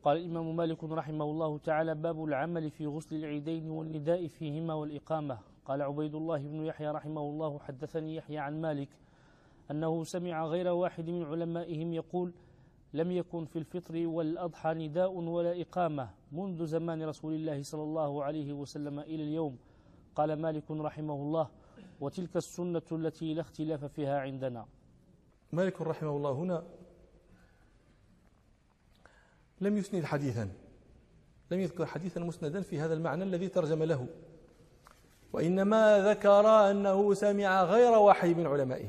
قال الإمام مالك رحمه الله تعالى: باب العمل في غسل العيدين والنداء فيهما والإقامة. قال عبيد الله بن يحيى رحمه الله: حدثني يحيى عن مالك أنه سمع غير واحد من علمائهم يقول: لم يكن في الفطر والأضحى نداء ولا إقامة منذ زمان رسول الله صلى الله عليه وسلم إلى اليوم. قال مالك رحمه الله: وتلك السنة التي لا اختلاف فيها عندنا. مالك رحمه الله هنا لم يسند حديثا، لم يذكر حديثا مسندا في هذا المعنى الذي ترجم له، وإنما ذكر أنه سمع غير واحد من علمائه،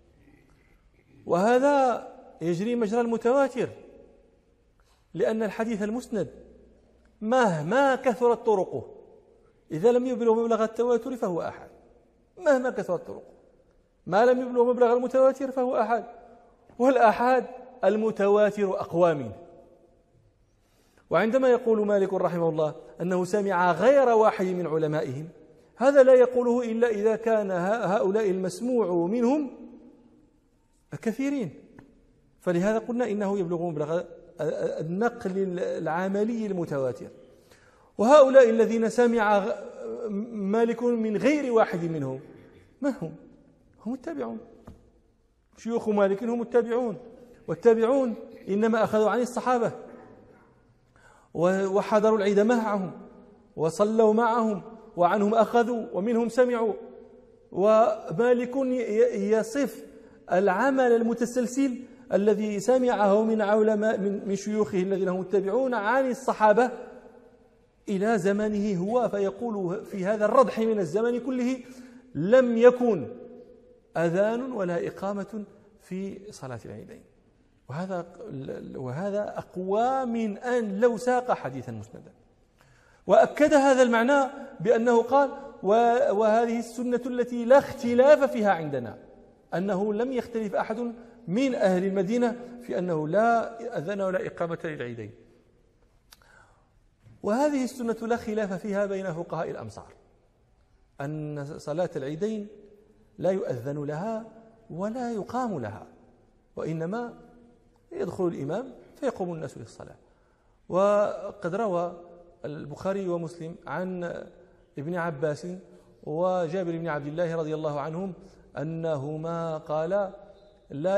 وهذا يجري مجرى المتواتر، لأن الحديث المسند مهما كثرت طرقه إذا لم يبلغ مبلغ التواتر فهو أحد، مهما كثرت طرقه ما لم يبلغ مبلغ المتواتر فهو أحد، والأحد المتواتر أقوى منه. وعندما يقول مالك رحمه الله أنه سمع غير واحد من علمائهم، هذا لا يقوله إلا إذا كان هؤلاء المسموع منهم كثيرين، فلهذا قلنا إنه يبلغ مبلغ النقل العملي المتواتر. وهؤلاء الذين سمع مالك من غير واحد منهم ما هم؟ هم التابعون، شيوخ مالك هم التابعون، والتابعون إنما أخذوا عن الصحابة وحضروا العيد معهم وصلوا معهم وعنهم أخذوا ومنهم سمعوا. ومالك يصف العمل المتسلسل الذي سمعه من علماء من شيوخه الذين هم التابعون عن الصحابة إلى زمنه هو، فيقول في هذا الردح من الزمن كله: لم يكن أذان ولا إقامة في صلاة العيدين. وهذا أقوى من أن لو ساق حديثا مسندا. وأكد هذا المعنى بأنه قال: وهذه السنة التي لا اختلاف فيها عندنا، أنه لم يختلف أحد من أهل المدينة في أنه لا أذان ولا إقامة للعيدين. وهذه السنة لا خلاف فيها بين فقهاء الأمصار، أن صلاة العيدين لا يؤذن لها ولا يقام لها، وإنما يدخل الإمام فيقوم الناس للصلاة. وقد روى البخاري ومسلم عن ابن عباس وجابر بن عبد الله رضي الله عنهم أنهما قال: لا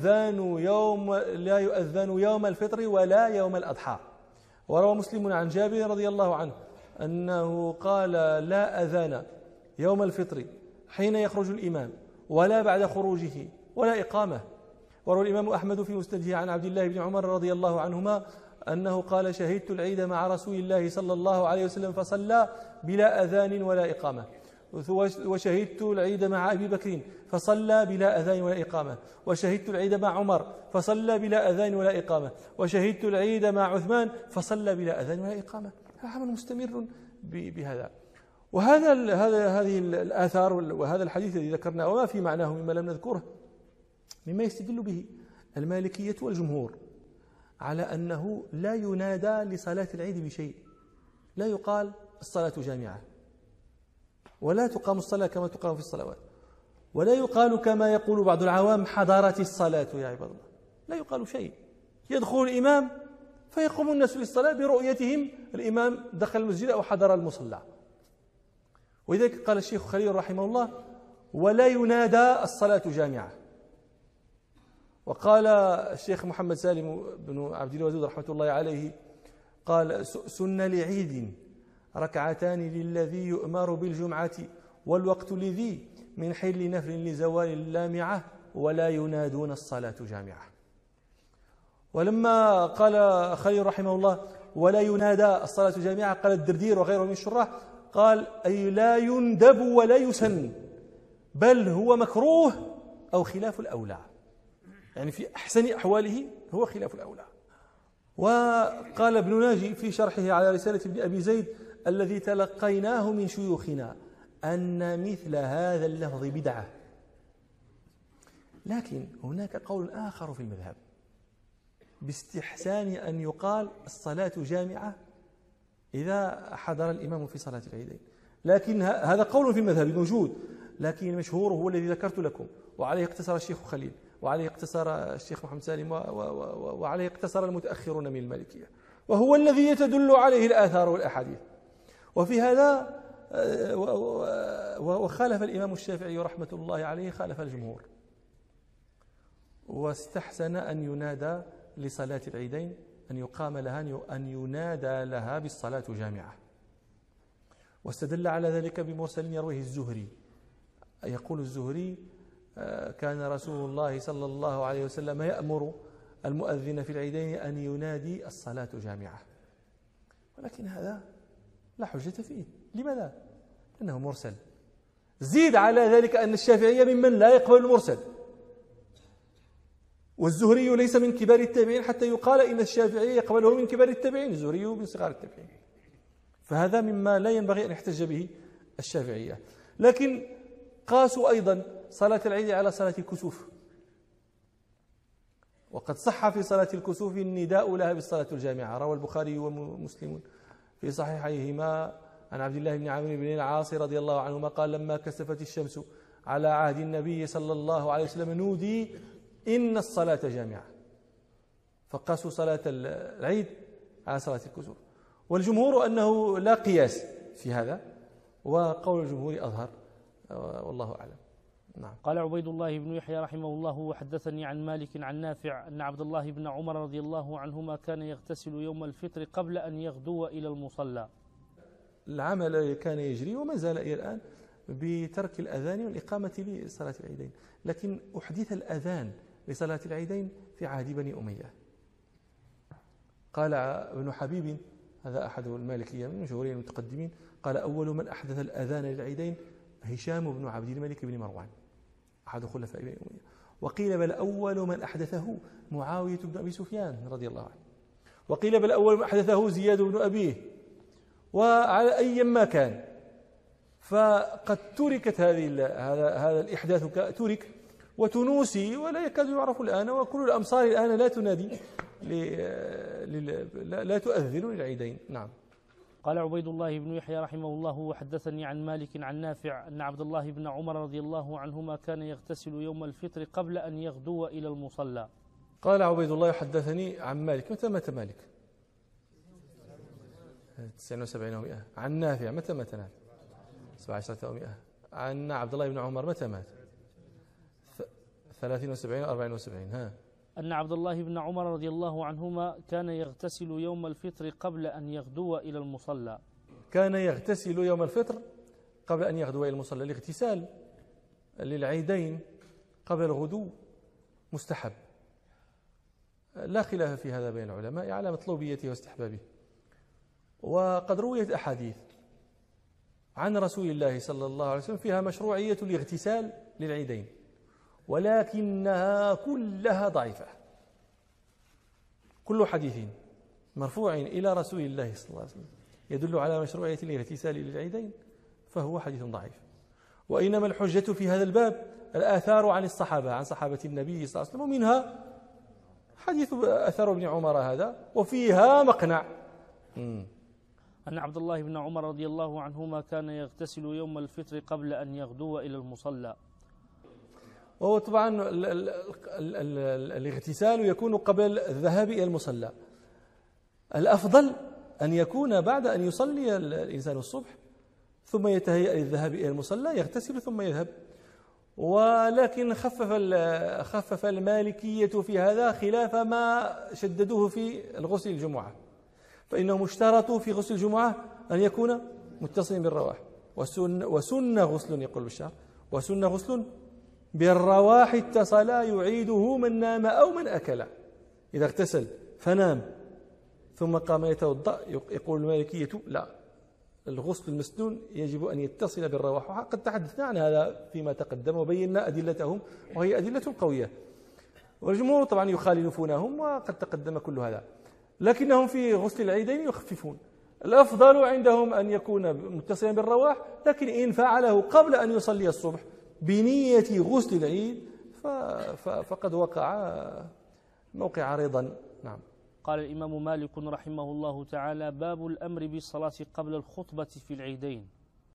يؤذن يوم الفطر ولا يوم الأضحى. وروى مسلم عن جابر رضي الله عنه أنه قال: لا أذان يوم الفطر حين يخرج الإمام ولا بعد خروجه ولا إقامة. وروى الإمام أحمد في مسنده عن عبد الله بن عمر رضي الله عنهما أنه قال: شهدت العيد مع رسول الله صلى الله عليه وسلم فصلى بلا أذان ولا إقامة، وشهدت العيد مع أبي بكر فصلى بلا أذان ولا إقامة، وشهدت العيد مع عمر فصلى بلا أذان ولا إقامة، وشهدت العيد مع عثمان فصلى بلا أذان ولا إقامة. عمل مستمر بهذا. هذه الآثار وهذا الحديث الذي ذكرناه وما في معناه مما لم نذكره مما يستدل به المالكية والجمهور على أنه لا ينادى لصلاة العيد بشيء، لا يقال الصلاة جامعة، ولا تقام الصلاة كما تقام في الصلوات، ولا يقال كما يقول بعض العوام حضرت الصلاة يا عباد الله، لا يقال شيء. يدخل الإمام فيقوم الناس للصلاة برؤيتهم الإمام دخل المسجد أو حضر المصلى. ولذلك قال الشيخ خليل رحمه الله: ولا ينادى الصلاة جامعة. وقال الشيخ محمد سالم بن عبد الودود رحمة الله عليه قال: سن لعيد ركعتان للذي يؤمر بالجمعة والوقت لذي من حل نفل لزوال اللامعة ولا ينادون الصلاة جامعة. ولما قال خليل رحمه الله: ولا ينادى الصلاة جامعة، قال الدردير وغيره من الشراح قال: أي لا يندب ولا يسن، بل هو مكروه أو خلاف الأولى، يعني في أحسن أحواله هو خلاف الأولى. وقال ابن ناجي في شرحه على رسالة ابن أبي زيد الذي تلقيناه من شيوخنا أن مثل هذا اللفظ بدعة. لكن هناك قول آخر في المذهب باستحسان أن يقال الصلاة جامعة إذا حضر الإمام في صلاة العيدين، لكن هذا قول في المذهب موجود، لكن المشهور هو الذي ذكرت لكم، وعليه اقتصر الشيخ خليل، وعليه اقتصر الشيخ محمد سالم، وعليه اقتصر المتأخرون من المالكية. وهو الذي تدل عليه الآثار والأحاديث. وفي هذا وخالف الإمام الشافعي رحمة الله عليه، خالف الجمهور، واستحسن أن ينادى لصلاة العيدين، أن يقام لها، أن ينادى لها بالصلاة جامعة. واستدل على ذلك بمرسل يرويه الزهري. يقول الزهري: كان رسول الله صلى الله عليه وسلم يأمر المؤذن في العيدين أن ينادي الصلاة جامعة. ولكن هذا لا حجة فيه. لماذا؟ لأنه مرسل. زيد على ذلك أن الشافعية ممن لا يقبل المرسل، والزهري ليس من كبار التابعين حتى يقال إن الشافعي يقبله من كبار التابعين، الزهري من صغار التابعين. فهذا مما لا ينبغي أن يحتج به الشافعية. لكن قاسوا أيضا صلاة العيد على صلاة الكسوف، وقد صح في صلاة الكسوف النداء لها بالصلاة الجامعة. روى البخاري ومسلم في صحيحيهما عن عبد الله بن عمرو بن العاص رضي الله عنهما قال: لما كسفت الشمس على عهد النبي صلى الله عليه وسلم نودي إن الصلاة جامعة، فقاسوا صلاة العيد على صلاة الكسوف. والجمهور أنه لا قياس في هذا، وقول الجمهور أظهر، والله أعلم. نعم. قال عبيد الله بن يحيى رحمه الله: وحدثني عن مالك عن نافع أن عبد الله بن عمر رضي الله عنهما كان يغتسل يوم الفطر قبل أن يغدو إلى المصلى. العمل كان يجري وما زال إلى الآن بترك الأذان والإقامة لصلاة العيدين، لكن أحدث الأذان لصلاة العيدين في عهد بني أمية. قال ابن حبيب، هذا أحد المالكية من مشهورين المتقدمين، قال: أول من أحدث الأذان للعيدين هشام بن عبد الملك بن مروان أحد خلفاء بني أمية. وقيل بل أول من أحدثه معاوية بن أبي سفيان رضي الله عنه، وقيل بل أول من أحدثه زياد بن أبيه، وعلى أي ما كان. فقد تركت هذا الإحداث ترك وتنوسي ولا يكاد يعرف الآن، وكل الأمصار الآن لا تنادي لا تؤذن للعيدين. نعم. قال عبيد الله بن يحيى رحمه الله: وحدثني عن مالك عن نافع أن عبد الله بن عمر رضي الله عنهما كان يغتسل يوم الفطر قبل أن يغدو إلى المصلى. قال عبيد الله: حدثني عن مالك. متى مات مالك؟ 79 و100. عن نافع متى مات نافع؟ 17 و100. عن عبد الله بن عمر متى مات؟ 73 و74. ها. أن عبد الله بن عمر رضي الله عنهما كان يغتسل يوم الفطر قبل أن يغدو إلى المصلى. كان يغتسل يوم الفطر قبل أن يغدو إلى المصلى. الاغتسال للعيدين قبل الغدو مستحب، لا خلاف في هذا بين العلماء على مطلوبيته واستحبابه. وقد رويت أحاديث عن رسول الله صلى الله عليه وسلم فيها مشروعية الاغتسال للعيدين، ولكنها كلها ضعيفة. كل حديث مرفوع إلى رسول الله صلى الله عليه وسلم يدل على مشروعية الاغتسال للعيدين فهو حديث ضعيف. وإنما الحجة في هذا الباب الآثار عن الصحابة، عن صحابة النبي صلى الله عليه وسلم، ومنها حديث أثر ابن عمر هذا، وفيها مقنع. أن عبد الله بن عمر رضي الله عنهما كان يغتسل يوم الفطر قبل أن يغدو إلى المصلى. وهو طبعا الاغتسال يكون قبل الذهاب إلى المصلى. الأفضل أن يكون بعد أن يصلي الإنسان الصبح ثم يتهيأ للذهاب إلى المصلى، يغتسل ثم يذهب. ولكن خفف المالكية في هذا خلاف ما شددوه في الغسل الجمعة، فإنهم اشترطوا في غسل الجمعة أن يكون متصلا بالرواح، وسن غسل يقول بالشعر، وسن غسل بالرواح اتصلا يعيده من نام أو من أكل. إذا اغتسل فنام ثم قام يتوضأ يقول المالكية لا، الغسل المسنون يجب أن يتصل بالرواح. وقد تحدثنا عن هذا فيما تقدم وبينا أدلتهم، وهي أدلة قوية، والجمهور طبعا يخالفونهم وقد تقدم كل هذا، لكنهم في غسل العيدين يخففون. الأفضل عندهم أن يكون متصلا بالرواح، لكن إن فعله قبل أن يصلي الصبح بنية غسل العيد فقد وقع موقع رضا. نعم. قال الإمام مالك رحمه الله تعالى: باب الأمر بالصلاة قبل الخطبة في العيدين.